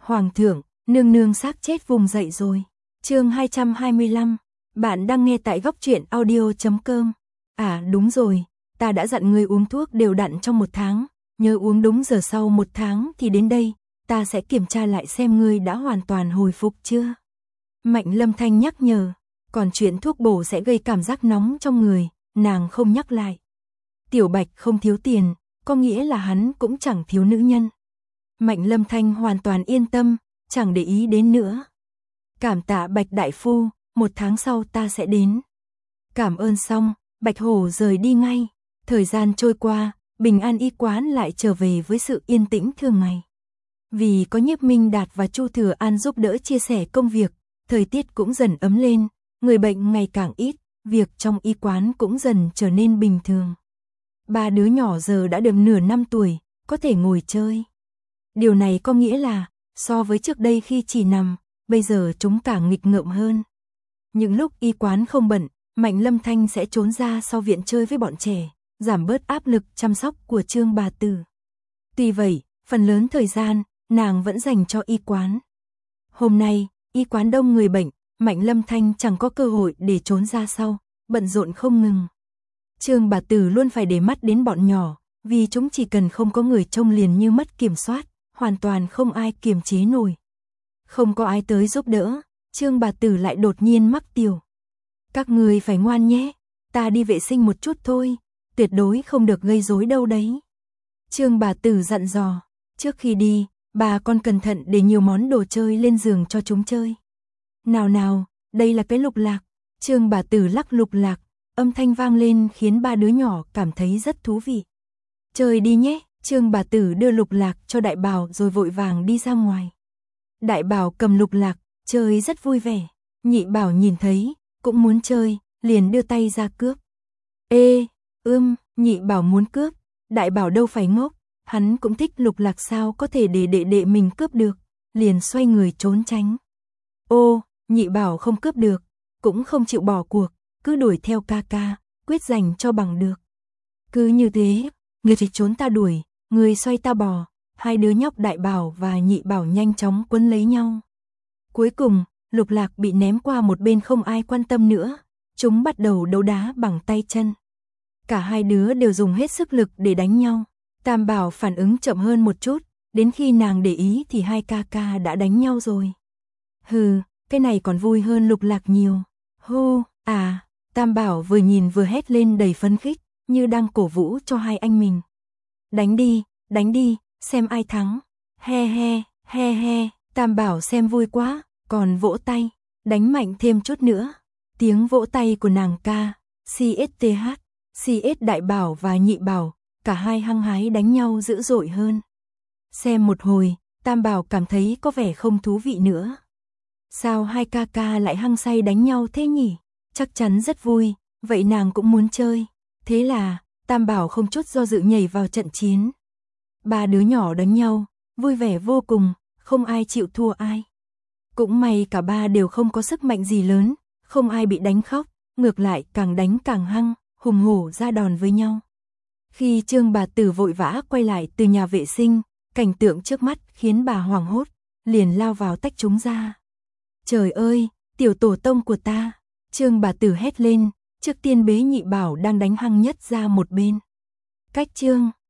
Hoàng thượng, nương nương xác chết vùng dậy rồi. Chương 225. Bạn đang nghe tại góc truyện audio.com. À đúng rồi, ta đã dặn ngươi uống thuốc đều đặn trong 1 tháng, nhớ uống đúng giờ sau 1 tháng thì đến đây, ta sẽ kiểm tra lại xem ngươi đã hoàn toàn hồi phục chưa. Mạnh Lâm Thanh nhắc nhở, còn chuyện thuốc bổ sẽ gây cảm giác nóng trong người, nàng không nhắc lại. Tiểu Bạch không thiếu tiền, có nghĩa là hắn cũng chẳng thiếu nữ nhân. Mạnh Lâm Thanh hoàn toàn yên tâm, chẳng để ý đến nữa. Cảm tạ Bạch đại phu, 1 tháng sau ta sẽ đến. Cảm ơn xong, Bạch Hổ rời đi ngay. Thời gian trôi qua, Bình An y quán lại trở về với sự yên tĩnh thường ngày. Vì có Nhiếp Minh Đạt và Chu Thừa An giúp đỡ chia sẻ công việc, thời tiết cũng dần ấm lên, người bệnh ngày càng ít, việc trong y quán cũng dần trở nên bình thường. 3 đứa nhỏ giờ đã được nửa năm tuổi, có thể ngồi chơi. Điều này có nghĩa là, so với trước đây khi chỉ nằm, bây giờ chúng càng nghịch ngợm hơn. Những lúc y quán không bận, Mạnh Lâm Thanh sẽ trốn ra sau viện chơi với bọn trẻ, giảm bớt áp lực chăm sóc của Trương bà tử. Tuy vậy, phần lớn thời gian, nàng vẫn dành cho y quán. Hôm nay, y quán đông người bệnh, Mạnh Lâm Thanh chẳng có cơ hội để trốn ra sau, bận rộn không ngừng. Trương bà tử luôn phải để mắt đến bọn nhỏ, vì chúng chỉ cần không có người trông liền như mất kiểm soát, hoàn toàn không ai kiềm chế nổi. Không có ai tới giúp đỡ, Trương bà tử lại đột nhiên mắc tiểu. Các người phải ngoan nhé, ta đi vệ sinh một chút thôi, tuyệt đối không được gây rối đâu đấy. Trương bà tử dặn dò, trước khi đi, bà con cẩn thận để nhiều món đồ chơi lên giường cho chúng chơi. Nào nào, đây là cái lục lạc. Trương bà tử lắc lục lạc, âm thanh vang lên khiến 3 đứa nhỏ cảm thấy rất thú vị. Chơi đi nhé, Trương bà tử đưa lục lạc cho Đại Bảo rồi vội vàng đi ra ngoài. Đại Bảo cầm lục lạc, chơi rất vui vẻ. Nhị Bảo nhìn thấy, cũng muốn chơi, liền đưa tay ra cướp. Ê, Nhị Bảo muốn cướp, Đại Bảo đâu phải ngốc, hắn cũng thích lục lạc sao có thể để đệ đệ mình cướp được, liền xoay người trốn tránh. Ô, Nhị Bảo không cướp được, cũng không chịu bỏ cuộc, cứ đuổi theo ca ca, quyết giành cho bằng được. Cứ như thế, người thì trốn ta đuổi, người xoay ta bò, hai đứa nhóc Đại Bảo và Nhị Bảo nhanh chóng quấn lấy nhau. Cuối cùng, lục lạc bị ném qua một bên không ai quan tâm nữa, chúng bắt đầu đấu đá bằng tay chân. Cả hai đứa đều dùng hết sức lực để đánh nhau. Tam Bảo phản ứng chậm hơn một chút, đến khi nàng để ý thì hai ca ca đã đánh nhau rồi. Hừ, cái này còn vui hơn lục lạc nhiều. Hô, à, Tam Bảo vừa nhìn vừa hét lên đầy phấn khích, như đang cổ vũ cho hai anh mình. Đánh đi, xem ai thắng. He he, Tam Bảo xem vui quá, còn vỗ tay, đánh mạnh thêm chút nữa. Tiếng vỗ tay của nàng ca, CSTH, Đại Bảo và Nhị Bảo, cả hai hăng hái đánh nhau dữ dội hơn. Xem một hồi, Tam Bảo cảm thấy có vẻ không thú vị nữa. Sao hai ca ca lại hăng say đánh nhau thế nhỉ? Chắc chắn rất vui, vậy nàng cũng muốn chơi. Thế là, Tam Bảo không chút do dự nhảy vào trận chiến. 3 đứa nhỏ đánh nhau, vui vẻ vô cùng, không ai chịu thua ai. Cũng may cả 3 đều không có sức mạnh gì lớn, không ai bị đánh khóc, ngược lại càng đánh càng hăng, hùng hổ ra đòn với nhau. Khi Trương bà tử vội vã quay lại từ nhà vệ sinh, cảnh tượng trước mắt khiến bà hoảng hốt, liền lao vào tách chúng ra. Trời ơi, tiểu tổ tông của ta! Trương bà tử hét lên, trước tiên bế Nhị Bảo đang đánh hăng nhất ra một bên. Cách Trương